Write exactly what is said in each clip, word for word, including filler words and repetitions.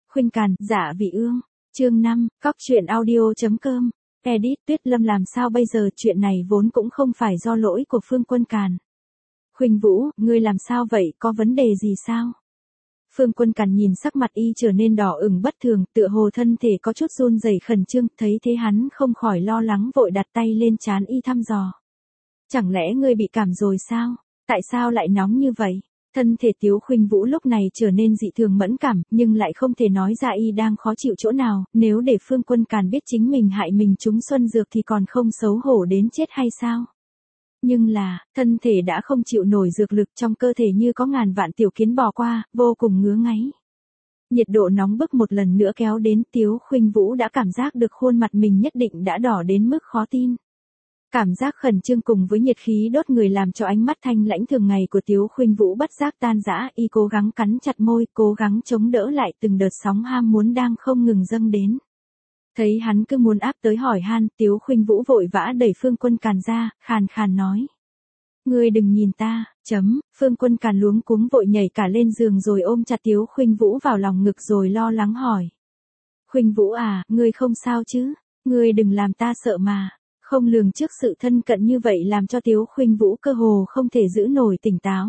Khuynh Càn, Dạ Vị Ương. Chương năm, cóc truyện audio.com. Edit Tuyết Lâm làm sao bây giờ, chuyện này vốn cũng không phải do lỗi của Phương Quân Càn. Khuynh Vũ, ngươi làm sao vậy, có vấn đề gì sao? Phương Quân Càn nhìn sắc mặt y trở nên đỏ ửng bất thường, tựa hồ thân thể có chút run rẩy khẩn trương, thấy thế hắn không khỏi lo lắng vội đặt tay lên trán y thăm dò. Chẳng lẽ ngươi bị cảm rồi sao? Tại sao lại nóng như vậy? Thân thể Tiếu Khuynh Vũ lúc này trở nên dị thường mẫn cảm, nhưng lại không thể nói ra y đang khó chịu chỗ nào, nếu để Phương Quân Càn biết chính mình hại mình trúng xuân dược thì còn không xấu hổ đến chết hay sao? Nhưng là, thân thể đã không chịu nổi dược lực, trong cơ thể như có ngàn vạn tiểu kiến bò qua, vô cùng ngứa ngáy. Nhiệt độ nóng bức một lần nữa kéo đến, Tiếu Khuynh Vũ đã cảm giác được khuôn mặt mình nhất định đã đỏ đến mức khó tin. Cảm giác khẩn trương cùng với nhiệt khí đốt người làm cho ánh mắt thanh lãnh thường ngày của Tiếu Khuynh Vũ bất giác tan rã, y cố gắng cắn chặt môi, cố gắng chống đỡ lại từng đợt sóng ham muốn đang không ngừng dâng đến. Thấy hắn cứ muốn áp tới hỏi han, Tiếu Khuynh Vũ vội vã đẩy Phương Quân Càn ra, khàn khàn nói. Ngươi đừng nhìn ta, chấm, Phương Quân Càn luống cuống vội nhảy cả lên giường rồi ôm chặt Tiếu Khuynh Vũ vào lòng ngực rồi lo lắng hỏi. Khuynh Vũ à, ngươi không sao chứ, ngươi đừng làm ta sợ mà. Không lường trước sự thân cận như vậy làm cho Tiếu Khuynh Vũ cơ hồ không thể giữ nổi tỉnh táo.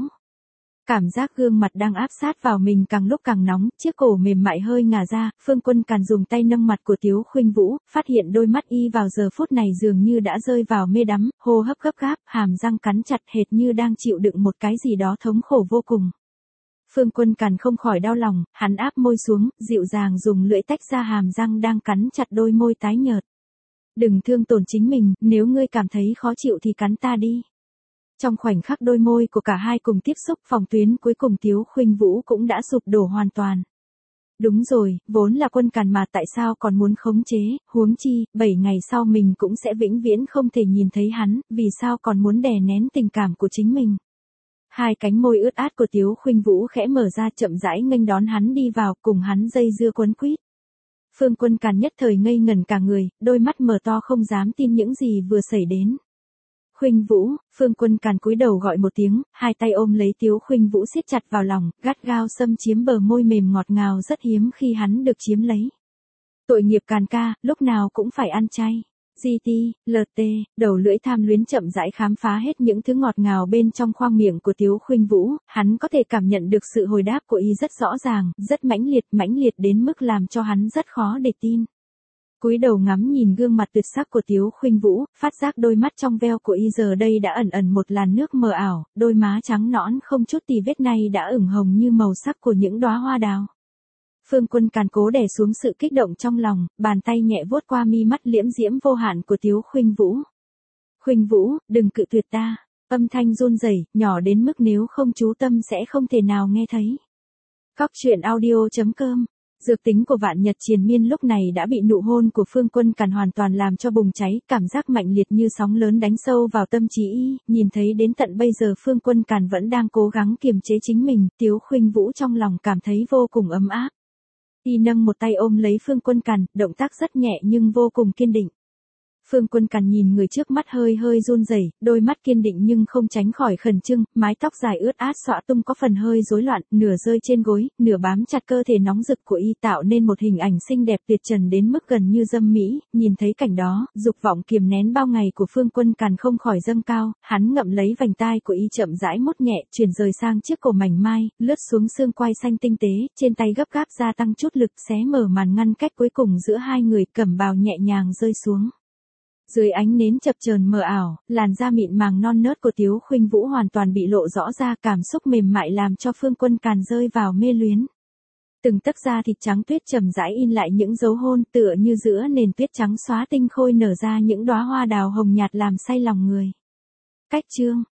Cảm giác gương mặt đang áp sát vào mình càng lúc càng nóng, chiếc cổ mềm mại hơi ngả ra, Phương Quân Càn dùng tay nâng mặt của Tiếu Khuynh Vũ, phát hiện đôi mắt y vào giờ phút này dường như đã rơi vào mê đắm, hô hấp gấp gáp, hàm răng cắn chặt hệt như đang chịu đựng một cái gì đó thống khổ vô cùng. Phương Quân Càn không khỏi đau lòng, hắn áp môi xuống, dịu dàng dùng lưỡi tách ra hàm răng đang cắn chặt đôi môi tái nhợt. Đừng thương tổn chính mình, nếu ngươi cảm thấy khó chịu thì cắn ta đi. Trong khoảnh khắc đôi môi của cả hai cùng tiếp xúc, phòng tuyến cuối cùng Tiếu Khuynh Vũ cũng đã sụp đổ hoàn toàn. Đúng rồi, vốn là Quân Càn mà tại sao còn muốn khống chế, huống chi, bảy ngày sau mình cũng sẽ vĩnh viễn không thể nhìn thấy hắn, vì sao còn muốn đè nén tình cảm của chính mình. Hai cánh môi ướt át của Tiếu Khuynh Vũ khẽ mở ra chậm rãi nghênh đón hắn đi vào, cùng hắn dây dưa quấn quýt. Phương Quân Càn nhất thời ngây ngẩn cả người, đôi mắt mở to không dám tin những gì vừa xảy đến. Khuynh Vũ, Phương Quân Càn cúi đầu gọi một tiếng, hai tay ôm lấy Tiếu Khuynh Vũ siết chặt vào lòng, gắt gao xâm chiếm bờ môi mềm ngọt ngào rất hiếm khi hắn được chiếm lấy. Tội nghiệp Càn ca, lúc nào cũng phải ăn chay. giê tê, lờ tê, đầu lưỡi tham luyến chậm rãi khám phá hết những thứ ngọt ngào bên trong khoang miệng của Tiếu Khuynh Vũ, hắn có thể cảm nhận được sự hồi đáp của y rất rõ ràng, rất mãnh liệt, mãnh liệt đến mức làm cho hắn rất khó để tin. Cúi đầu ngắm nhìn gương mặt tuyệt sắc của Tiếu Khuynh Vũ, phát giác đôi mắt trong veo của y giờ đây đã ẩn ẩn một làn nước mờ ảo, đôi má trắng nõn không chút tì vết này đã ửng hồng như màu sắc của những đóa hoa đào. Phương Quân Càn cố đè xuống sự kích động trong lòng, bàn tay nhẹ vuốt qua mi mắt liễm diễm vô hạn của Tiếu Khuynh Vũ. Khuynh Vũ, đừng cự tuyệt ta, âm thanh run rẩy, nhỏ đến mức nếu không chú tâm sẽ không thể nào nghe thấy. Cóc truyện audio.com. Dược tính của Vạn Nhật Triền Miên lúc này đã bị nụ hôn của Phương Quân Càn hoàn toàn làm cho bùng cháy, cảm giác mạnh liệt như sóng lớn đánh sâu vào tâm trí y, nhìn thấy đến tận bây giờ Phương Quân Càn vẫn đang cố gắng kiềm chế chính mình, Tiếu Khuynh Vũ trong lòng cảm thấy vô cùng ấm áp. Y nâng một tay ôm lấy Phương Quân Càn, động tác rất nhẹ nhưng vô cùng kiên định. Phương Quân Càn nhìn người trước mắt hơi hơi run rẩy, đôi mắt kiên định nhưng không tránh khỏi khẩn trương, mái tóc dài ướt át xõa tung có phần hơi rối loạn, nửa rơi trên gối, nửa bám chặt cơ thể nóng rực của y tạo nên một hình ảnh xinh đẹp tuyệt trần đến mức gần như dâm mỹ, nhìn thấy cảnh đó, dục vọng kiềm nén bao ngày của Phương Quân Càn không khỏi dâng cao, hắn ngậm lấy vành tai của y chậm rãi mốt nhẹ, chuyển rời sang chiếc cổ mảnh mai, lướt xuống xương quai xanh tinh tế, trên tay gấp gáp gia tăng chút lực xé mở màn ngăn cách cuối cùng giữa hai người, cẩm bào nhẹ nhàng rơi xuống. Dưới ánh nến chập chờn mờ ảo, làn da mịn màng non nớt của Tiếu Khuynh Vũ hoàn toàn bị lộ rõ ra, cảm xúc mềm mại làm cho Phương Quân Càn rơi vào mê luyến. Từng tấc da thịt trắng tuyết chậm rãi in lại những dấu hôn, tựa như giữa nền tuyết trắng xóa tinh khôi nở ra những đóa hoa đào hồng nhạt làm say lòng người. Cách chương